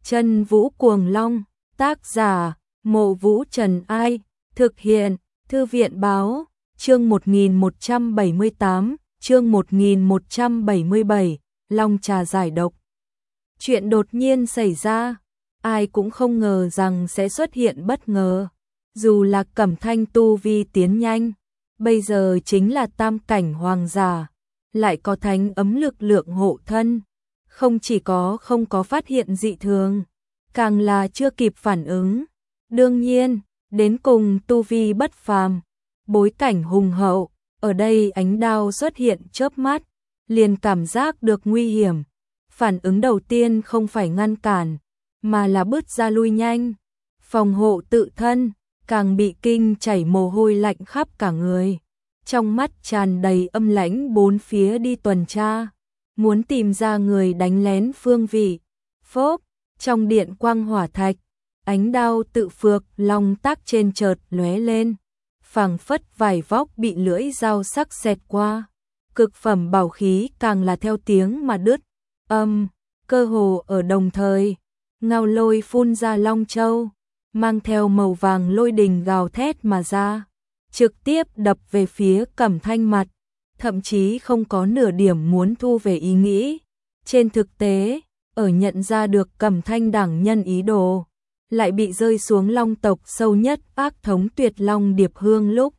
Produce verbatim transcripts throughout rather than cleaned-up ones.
Chân Vũ Cuồng Long, tác giả, Mộ Vũ Trần Ai, thực hiện, Thư viện Báo, chương một nghìn một trăm bảy mươi tám, chương một nghìn một trăm bảy mươi bảy, Long trà giải độc. Chuyện đột nhiên xảy ra, ai cũng không ngờ rằng sẽ xuất hiện bất ngờ. Dù là Cẩm Thanh tu vi tiến nhanh, bây giờ chính là tam cảnh hoàng giả, lại có thánh ấm lực lượng hộ thân. Không chỉ có không có phát hiện dị thường, càng là chưa kịp phản ứng. Đương nhiên, đến cùng tu vi bất phàm, bối cảnh hùng hậu, ở đây ánh đao xuất hiện chớp mắt, liền cảm giác được nguy hiểm. Phản ứng đầu tiên không phải ngăn cản, mà là bứt ra lui nhanh, phòng hộ tự thân, càng bị kinh chảy mồ hôi lạnh khắp cả người. Trong mắt tràn đầy âm lãnh bốn phía đi tuần tra, muốn tìm ra người đánh lén phương vị. Phốp, trong điện quang hỏa thạch, ánh đao tự phược long tác trên chợt lóe lên, phảng phất vải vóc bị lưỡi dao sắc xẹt qua. Cực phẩm bảo khí càng là theo tiếng mà đứt. Âm, cơ hồ ở đồng thời, ngao lôi phun ra long châu, mang theo màu vàng lôi đình gào thét mà ra, trực tiếp đập về phía Cẩm Thanh mặt, thậm chí không có nửa điểm muốn thu về ý nghĩ. Trên thực tế, ở nhận ra được Cẩm Thanh đẳng nhân ý đồ, lại bị rơi xuống long tộc sâu nhất ác thống tuyệt long điệp hương lúc.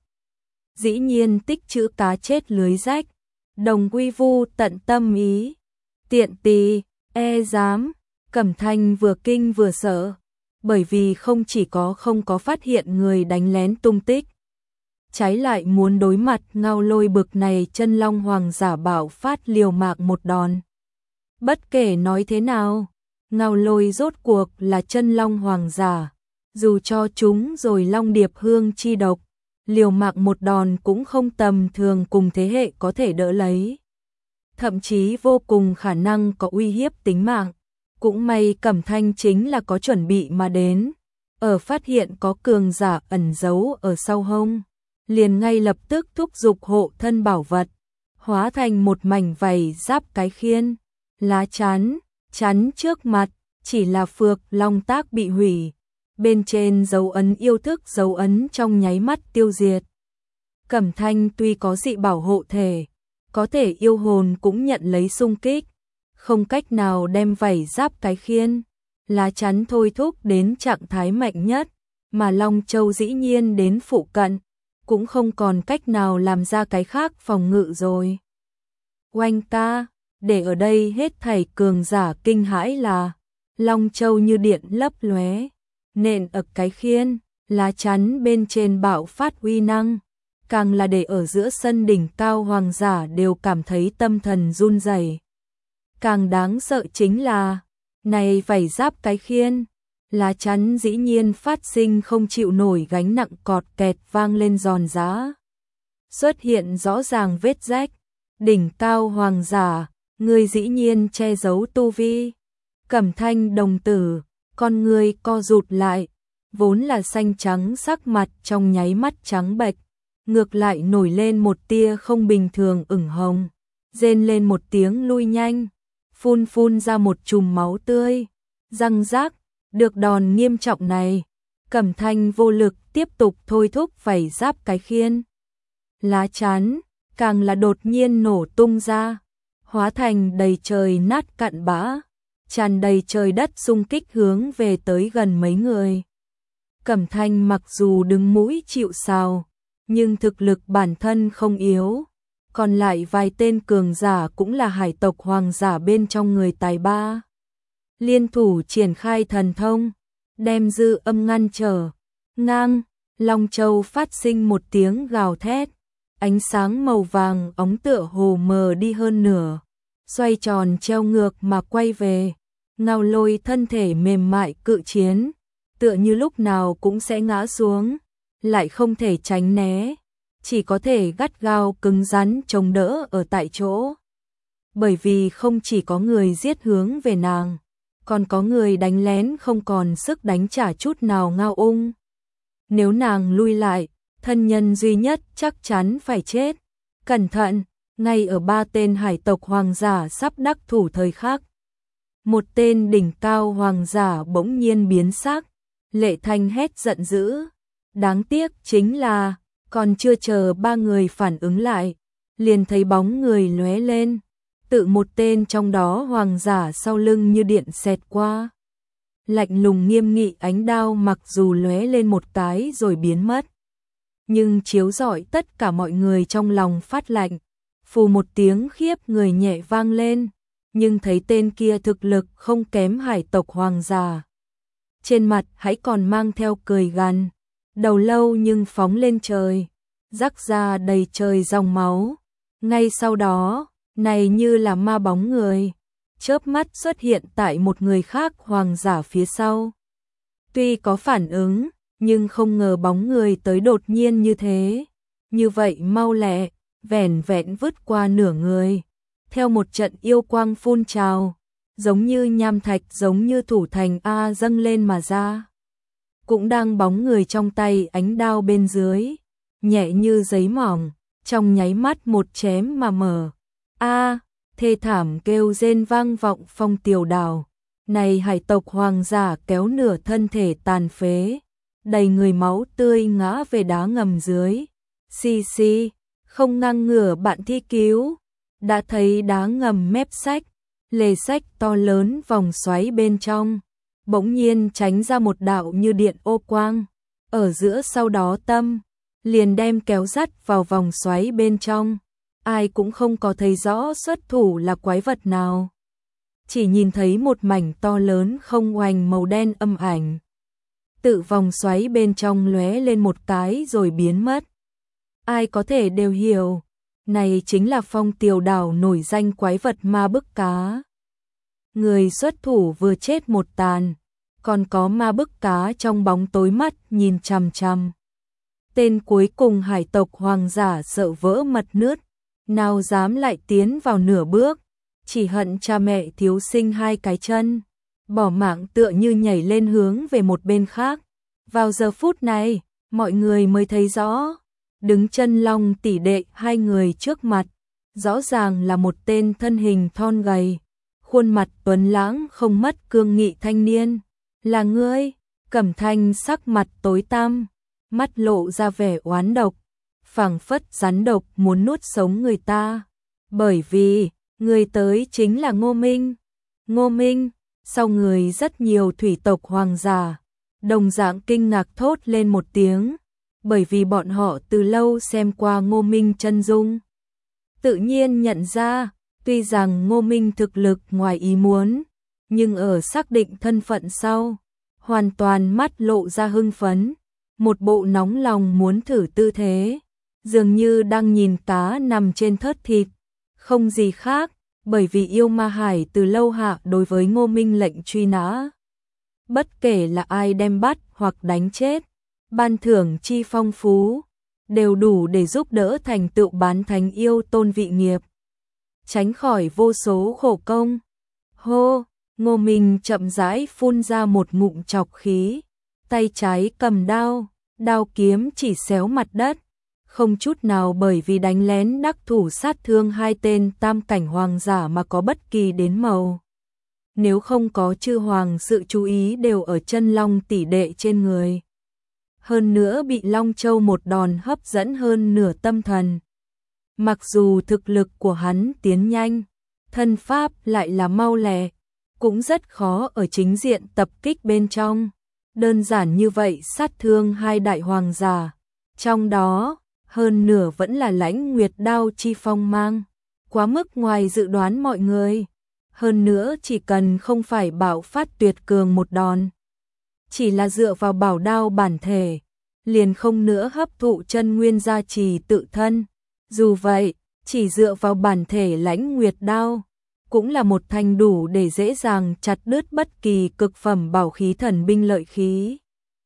Dĩ nhiên tích chữ cá chết lưới rách, đồng quy vu tận tâm ý. Tiện tì, e dám, Cẩm Thanh vừa kinh vừa sợ, bởi vì không chỉ có không có phát hiện người đánh lén tung tích, trái lại muốn đối mặt ngao lôi bực này chân long hoàng giả bảo phát liều mạng một đòn. Bất kể nói thế nào, ngao lôi rốt cuộc là chân long hoàng giả, dù cho chúng rồi long điệp hương chi độc, liều mạng một đòn cũng không tầm thường cùng thế hệ có thể đỡ lấy. Thậm chí vô cùng khả năng có uy hiếp tính mạng. Cũng may Cẩm Thanh chính là có chuẩn bị mà đến, ở phát hiện có cường giả ẩn giấu ở sau hông, liền ngay lập tức thúc giục hộ thân bảo vật, hóa thành một mảnh vảy giáp cái khiên, lá chắn, chắn trước mặt, chỉ là phược long tác bị hủy, bên trên dấu ấn yêu thức dấu ấn trong nháy mắt tiêu diệt. Cẩm Thanh tuy có dị bảo hộ thể, có thể yêu hồn cũng nhận lấy xung kích, không cách nào đem vảy giáp cái khiên, lá chắn thôi thúc đến trạng thái mạnh nhất, mà Long Châu dĩ nhiên đến phụ cận, cũng không còn cách nào làm ra cái khác phòng ngự rồi. Oanh ca, để ở đây hết thảy cường giả kinh hãi là, Long Châu như điện lấp lóe, nện ở cái khiên, lá chắn bên trên bạo phát uy năng, càng là để ở giữa sân đỉnh cao hoàng giả đều cảm thấy tâm thần run rẩy. Càng đáng sợ chính là, này vảy giáp cái khiên, lá chắn dĩ nhiên phát sinh không chịu nổi gánh nặng cọt kẹt vang lên giòn giã. Xuất hiện rõ ràng vết rách, đỉnh cao hoàng giả, người dĩ nhiên che giấu tu vi. Cẩm Thanh đồng tử, con người co rụt lại, vốn là xanh trắng sắc mặt trong nháy mắt trắng bệch, ngược lại nổi lên một tia không bình thường ửng hồng, rên lên một tiếng lui nhanh, phun phun ra một chùm máu tươi, răng rác, được đòn nghiêm trọng này, Cẩm Thanh vô lực tiếp tục thôi thúc vảy giáp cái khiên. Lá chắn, càng là đột nhiên nổ tung ra, hóa thành đầy trời nát cặn bã, tràn đầy trời đất xung kích hướng về tới gần mấy người. Cẩm Thanh mặc dù đứng mũi chịu sào, nhưng thực lực bản thân không yếu, còn lại vài tên cường giả cũng là hải tộc hoàng giả bên trong người tài ba. Liên thủ triển khai thần thông, đem dư âm ngăn trở, ngang, Long Châu phát sinh một tiếng gào thét, ánh sáng màu vàng óng tựa hồ mờ đi hơn nửa, xoay tròn treo ngược mà quay về, ngao lôi thân thể mềm mại cự chiến, tựa như lúc nào cũng sẽ ngã xuống, lại không thể tránh né, chỉ có thể gắt gao cứng rắn chống đỡ ở tại chỗ. Bởi vì không chỉ có người giết hướng về nàng, còn có người đánh lén không còn sức đánh trả chút nào ngao ung. Nếu nàng lui lại, thân nhân duy nhất chắc chắn phải chết. Cẩn thận, ngay ở ba tên hải tộc hoàng giả sắp đắc thủ thời khắc, Một tên đỉnh cao hoàng giả bỗng nhiên biến sắc, Lệ Thanh hét giận dữ. Đáng tiếc chính là, còn chưa chờ ba người phản ứng lại, liền thấy bóng người lóe lên, tự một tên trong đó hoàng giả sau lưng như điện xẹt qua. Lạnh lùng nghiêm nghị ánh đao mặc dù lóe lên một cái rồi biến mất, nhưng chiếu rọi tất cả mọi người trong lòng phát lạnh. Phù một tiếng khiếp người nhẹ vang lên, nhưng thấy tên kia thực lực không kém hải tộc hoàng giả. Trên mặt hãy còn mang theo cười gằn, đầu lâu nhưng phóng lên trời, rắc ra đầy trời dòng máu. Ngay sau đó, này như là ma bóng người, chớp mắt xuất hiện tại một người khác hoàng giả phía sau. Tuy có phản ứng, nhưng không ngờ bóng người tới đột nhiên như thế, như vậy mau lẹ, vẻn vẹn vứt qua nửa người. Theo một trận yêu quang phun trào, giống như nham thạch giống như thủ thành A dâng lên mà ra. Cũng đang bóng người trong tay ánh đao bên dưới, nhẹ như giấy mỏng, trong nháy mắt một chém mà mở. A, thê thảm kêu rên vang vọng Phong Tiểu Đảo. Này hải tộc hoàng giả kéo nửa thân thể tàn phế, đầy người máu tươi ngã về đá ngầm dưới. Xì xì, không ngang ngửa bạn thi cứu, đã thấy đá ngầm mép sách, lề sách to lớn vòng xoáy bên trong, bỗng nhiên tránh ra một đạo như điện ô quang, ở giữa sau đó tâm, liền đem kéo dắt vào vòng xoáy bên trong. Ai cũng không có thấy rõ xuất thủ là quái vật nào, chỉ nhìn thấy một mảnh to lớn không oanh màu đen âm ảnh, tự vòng xoáy bên trong lóe lên một cái rồi biến mất. Ai có thể đều hiểu, này chính là Phong Tiểu Đảo nổi danh quái vật ma bức cá. Người xuất thủ vừa chết một tàn, còn có ma bức cá trong bóng tối mắt nhìn chằm chằm. Tên cuối cùng hải tộc hoàng giả sợ vỡ mật nướt, nào dám lại tiến vào nửa bước, chỉ hận cha mẹ thiếu sinh hai cái chân, bỏ mạng tựa như nhảy lên hướng về một bên khác. Vào giờ phút này, mọi người mới thấy rõ, đứng chân long tỷ đệ hai người trước mặt, rõ ràng là một tên thân hình thon gầy, khuôn mặt tuấn lãng không mất cương nghị thanh niên. Là ngươi? Cẩm Thanh sắc mặt tối tăm, mắt lộ ra vẻ oán độc, phảng phất rắn độc muốn nuốt sống người ta. Bởi vì, người tới chính là Ngô Minh. Ngô Minh, sau người rất nhiều thủy tộc hoàng giả, đồng dạng kinh ngạc thốt lên một tiếng, bởi vì bọn họ từ lâu xem qua Ngô Minh chân dung. Tự nhiên nhận ra, tuy rằng Ngô Minh thực lực ngoài ý muốn, nhưng ở xác định thân phận sau, hoàn toàn mắt lộ ra hưng phấn, một bộ nóng lòng muốn thử tư thế, dường như đang nhìn cá nằm trên thớt thịt, không gì khác, bởi vì yêu ma hải từ lâu hạ đối với Ngô Minh lệnh truy nã. Bất kể là ai đem bắt hoặc đánh chết, ban thưởng chi phong phú, đều đủ để giúp đỡ thành tựu bán thánh yêu tôn vị nghiệp, tránh khỏi vô số khổ công. Hô, Ngô Minh chậm rãi phun ra một ngụm trọc khí, tay trái cầm đao, đao kiếm chỉ xéo mặt đất, không chút nào bởi vì đánh lén đắc thủ sát thương hai tên tam cảnh hoàng giả mà có bất kỳ đến màu. Nếu không có chư hoàng sự chú ý đều ở chân long tỷ đệ trên người. Hơn nữa bị Long Châu một đòn hấp dẫn hơn nửa tâm thần. Mặc dù thực lực của hắn tiến nhanh, thân pháp lại là mau lẹ, cũng rất khó ở chính diện tập kích bên trong. Đơn giản như vậy sát thương hai đại hoàng giả, trong đó, hơn nửa vẫn là Lãnh Nguyệt đao chi phong mang, quá mức ngoài dự đoán mọi người. Hơn nữa chỉ cần không phải bạo phát tuyệt cường một đòn, chỉ là dựa vào bảo đao bản thể, liền không nữa hấp thụ chân nguyên gia trì tự thân. Dù vậy, chỉ dựa vào bản thể Lãnh Nguyệt đao, cũng là một thanh đủ để dễ dàng chặt đứt bất kỳ cực phẩm bảo khí thần binh lợi khí.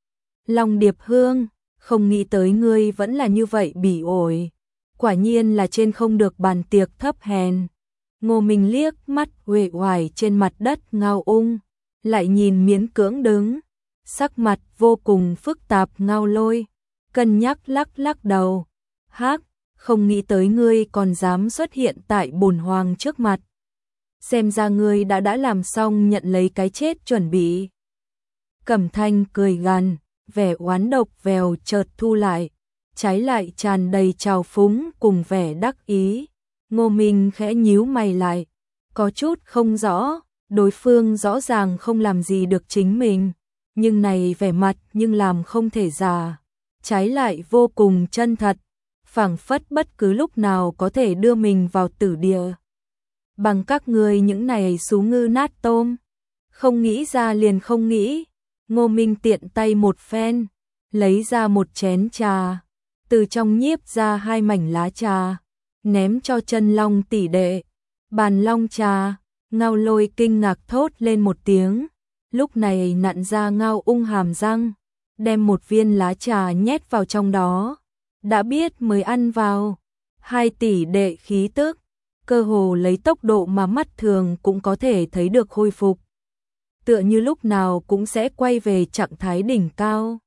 Long Điệp Hương, không nghĩ tới ngươi vẫn là như vậy bỉ ổi, quả nhiên là trên không được bàn tiệc thấp hèn. Ngô Minh liếc mắt uể oải trên mặt đất Ngao Ung, lại nhìn miễn cưỡng đứng, sắc mặt vô cùng phức tạp Ngao Lôi, cân nhắc lắc lắc đầu. Hắc, không nghĩ tới ngươi còn dám xuất hiện tại bổn hoàng trước mặt. xem ra ngươi đã đã làm xong nhận lấy cái chết chuẩn bị. Cẩm Thanh cười gằn, vẻ oán độc vèo chợt thu lại, trái lại tràn đầy trào phúng cùng vẻ đắc ý. Ngô Minh khẽ nhíu mày lại, có chút không rõ, đối phương rõ ràng không làm gì được chính mình, nhưng này vẻ mặt nhưng làm không thể giả, trái lại vô cùng chân thật, phảng phất bất cứ lúc nào có thể đưa mình vào tử địa. Bằng các ngươi những này xú ngư nát tôm, không nghĩ ra liền không nghĩ. Ngô Minh tiện tay một phen, lấy ra một chén trà, từ trong nhiếp ra hai mảnh lá trà, ném cho Chân Long tỷ đệ. Bàn long trà, Ngao Lôi kinh ngạc thốt lên một tiếng, lúc này nặn ra Ngao Ung hàm răng, đem một viên lá trà nhét vào trong đó, đã biết mới ăn vào. Hai tỷ đệ khí tức, cơ hồ lấy tốc độ mà mắt thường cũng có thể thấy được khôi phục, tựa như lúc nào cũng sẽ quay về trạng thái đỉnh cao.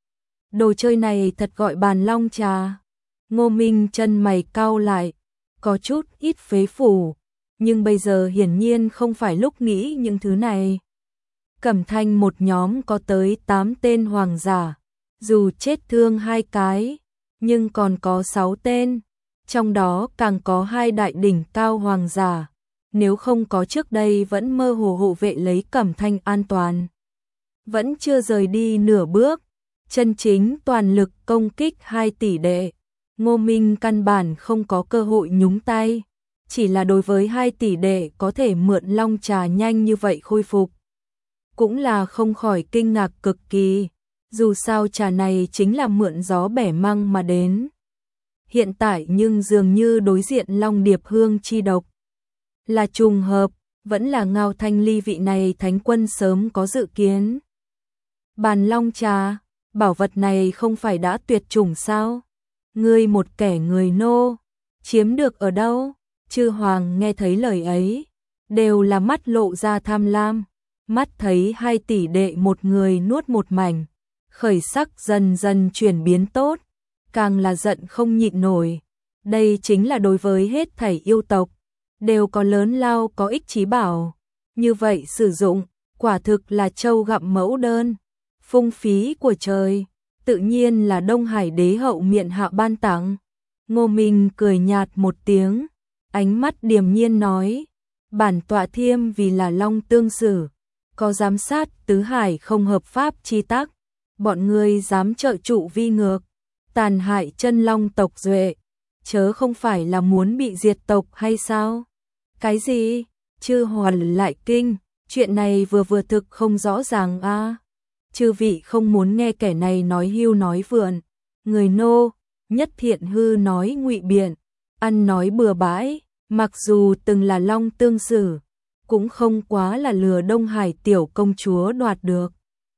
Đồ chơi này thật gọi bàn long trà. Ngô Minh chân mày cau lại, có chút ít phế phủ, nhưng bây giờ hiển nhiên không phải lúc nghĩ những thứ này. Cẩm Thanh một nhóm có tới tám tên hoàng giả, dù chết thương hai cái, nhưng còn có sáu tên, trong đó càng có hai đại đỉnh cao hoàng giả. Nếu không có trước đây vẫn mơ hồ hộ vệ lấy Cẩm Thanh an toàn, vẫn chưa rời đi nửa bước, chân chính toàn lực công kích hai tỷ đệ, Ngô Minh căn bản không có cơ hội nhúng tay, chỉ là đối với hai tỷ đệ có thể mượn long trà nhanh như vậy khôi phục, cũng là không khỏi kinh ngạc cực kỳ, dù sao trà này chính là mượn gió bẻ măng mà đến. Hiện tại nhưng dường như đối diện long điệp hương chi độc. Là trùng hợp, vẫn là Ngao Thanh Ly vị này thánh quân sớm có dự kiến. Bàn long trà, bảo vật này không phải đã tuyệt chủng sao? Ngươi một kẻ người nô, chiếm được ở đâu? Chư hoàng nghe thấy lời ấy, đều là mắt lộ ra tham lam, mắt thấy hai tỷ đệ một người nuốt một mảnh, khởi sắc dần dần chuyển biến tốt, càng là giận không nhịn nổi. Đây chính là đối với hết thảy yêu tộc, đều có lớn lao có ích chí bảo, như vậy sử dụng, quả thực là trâu gặm mẫu đơn, phung phí của trời, tự nhiên là Đông Hải đế hậu miện hạ ban tặng. Ngô Minh cười nhạt một tiếng, ánh mắt điềm nhiên nói, bản tọa thiêm vì là long tương sử, có giám sát tứ hải không hợp pháp chi tắc, bọn ngươi dám trợ trụ vi ngược, tàn hại chân long tộc duệ, chớ không phải là muốn bị diệt tộc hay sao? Cái gì? Chư hoàn lại kinh, chuyện này vừa vừa thực không rõ ràng a. À? Chư vị không muốn nghe kẻ này nói hưu nói vượn, người nô, Nhất Thiện hư nói ngụy biện, ăn nói bừa bãi, mặc dù từng là long tương sử, cũng không quá là lừa Đông Hải tiểu công chúa đoạt được.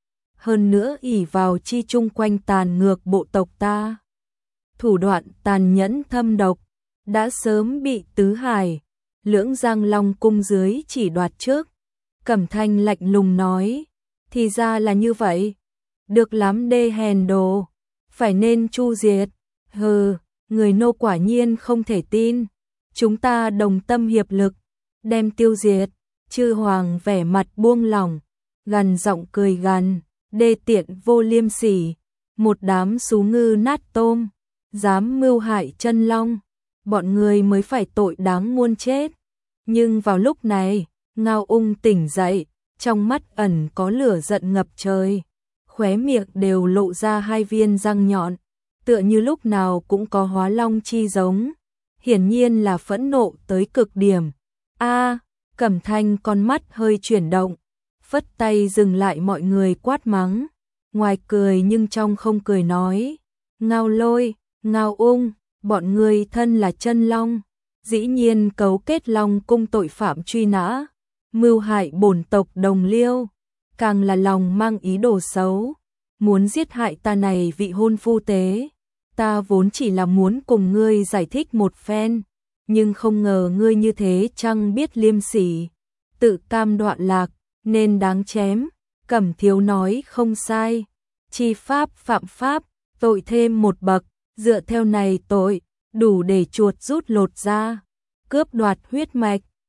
Hơn nữa ỷ vào chi chung quanh tàn ngược bộ tộc ta, thủ đoạn tàn nhẫn thâm độc, đã sớm bị tứ hải, lưỡng giang long cung dưới chỉ đoạt trước. Cẩm Thanh lạnh lùng nói, thì ra là như vậy, được lắm đê hèn đồ, phải nên chu diệt. Hừ, người nô quả nhiên không thể tin, chúng ta đồng tâm hiệp lực, đem tiêu diệt. Chư hoàng vẻ mặt buông lỏng, gằn giọng cười gằn, đê tiện vô liêm sỉ, một đám xú ngư nát tôm, dám mưu hại chân long, bọn người mới phải tội đáng muôn chết. Nhưng vào lúc này, Ngao Ung tỉnh dậy, trong mắt ẩn có lửa giận ngập trời, khóe miệng đều lộ ra hai viên răng nhọn, tựa như lúc nào cũng có hóa long chi giống, hiển nhiên là phẫn nộ tới cực điểm. A, Cẩm Thanh con mắt hơi chuyển động, phất tay dừng lại mọi người quát mắng, ngoài cười nhưng trong không cười nói, Ngao Lôi, Ngao Ung, bọn người thân là chân long, dĩ nhiên cấu kết long cung tội phạm truy nã, mưu hại bổn tộc đồng liêu, càng là lòng mang ý đồ xấu, muốn giết hại ta này vị hôn phu tế. Ta vốn chỉ là muốn cùng ngươi giải thích một phen, nhưng không ngờ ngươi như thế chăng biết liêm sỉ, tự cam đoạn lạc, nên đáng chém. Cẩm Thiếu nói không sai, chi pháp phạm pháp, tội thêm một bậc, dựa theo này tội, đủ để chuột rút lột ra, cướp đoạt huyết mạch,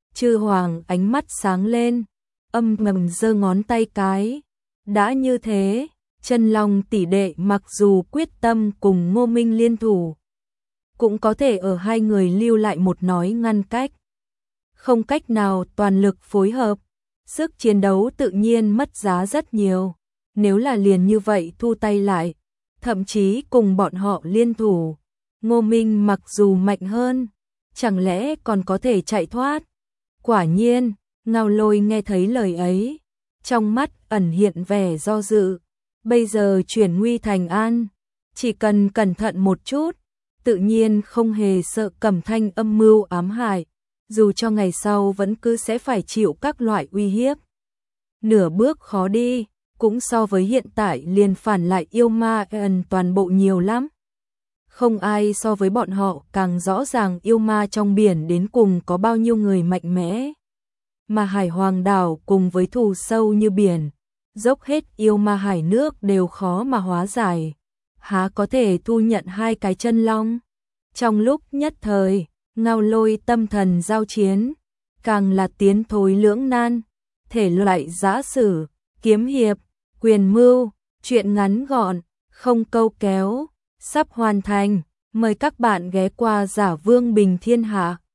Chư Hoàng ánh mắt sáng lên, âm ngầm giơ ngón tay cái. Đã như thế, Chân Long tỷ đệ mặc dù quyết tâm cùng Ngô Minh liên thủ, cũng có thể ở hai người lưu lại một nói ngăn cách. Không cách nào toàn lực phối hợp, sức chiến đấu tự nhiên mất giá rất nhiều. Nếu là liền như vậy thu tay lại, thậm chí cùng bọn họ liên thủ, Ngô Minh mặc dù mạnh hơn, chẳng lẽ còn có thể chạy thoát? Quả nhiên, Ngao Lôi nghe thấy lời ấy, trong mắt ẩn hiện vẻ do dự. Bây giờ chuyển nguy thành an, chỉ cần cẩn thận một chút, tự nhiên không hề sợ Cẩm Thanh âm mưu ám hại, dù cho ngày sau vẫn cứ sẽ phải chịu các loại uy hiếp. Nửa bước khó đi, cũng so với hiện tại liền phản lại yêu ma ẩn toàn bộ nhiều lắm. Không ai so với bọn họ càng rõ ràng yêu ma trong biển đến cùng có bao nhiêu người mạnh mẽ. Mà Hải Hoàng đảo cùng với thù sâu như biển, dốc hết yêu ma hải nước đều khó mà hóa giải. Há có thể thu nhận hai cái chân long? Trong lúc nhất thời, Ngao Lôi tâm thần giao chiến, càng là tiến thối lưỡng nan, thể loại giã sử, kiếm hiệp, quyền mưu, truyện ngắn gọn, không câu kéo, sắp hoàn thành. Mời các bạn ghé qua Giả Vương Bình Thiên Hạ.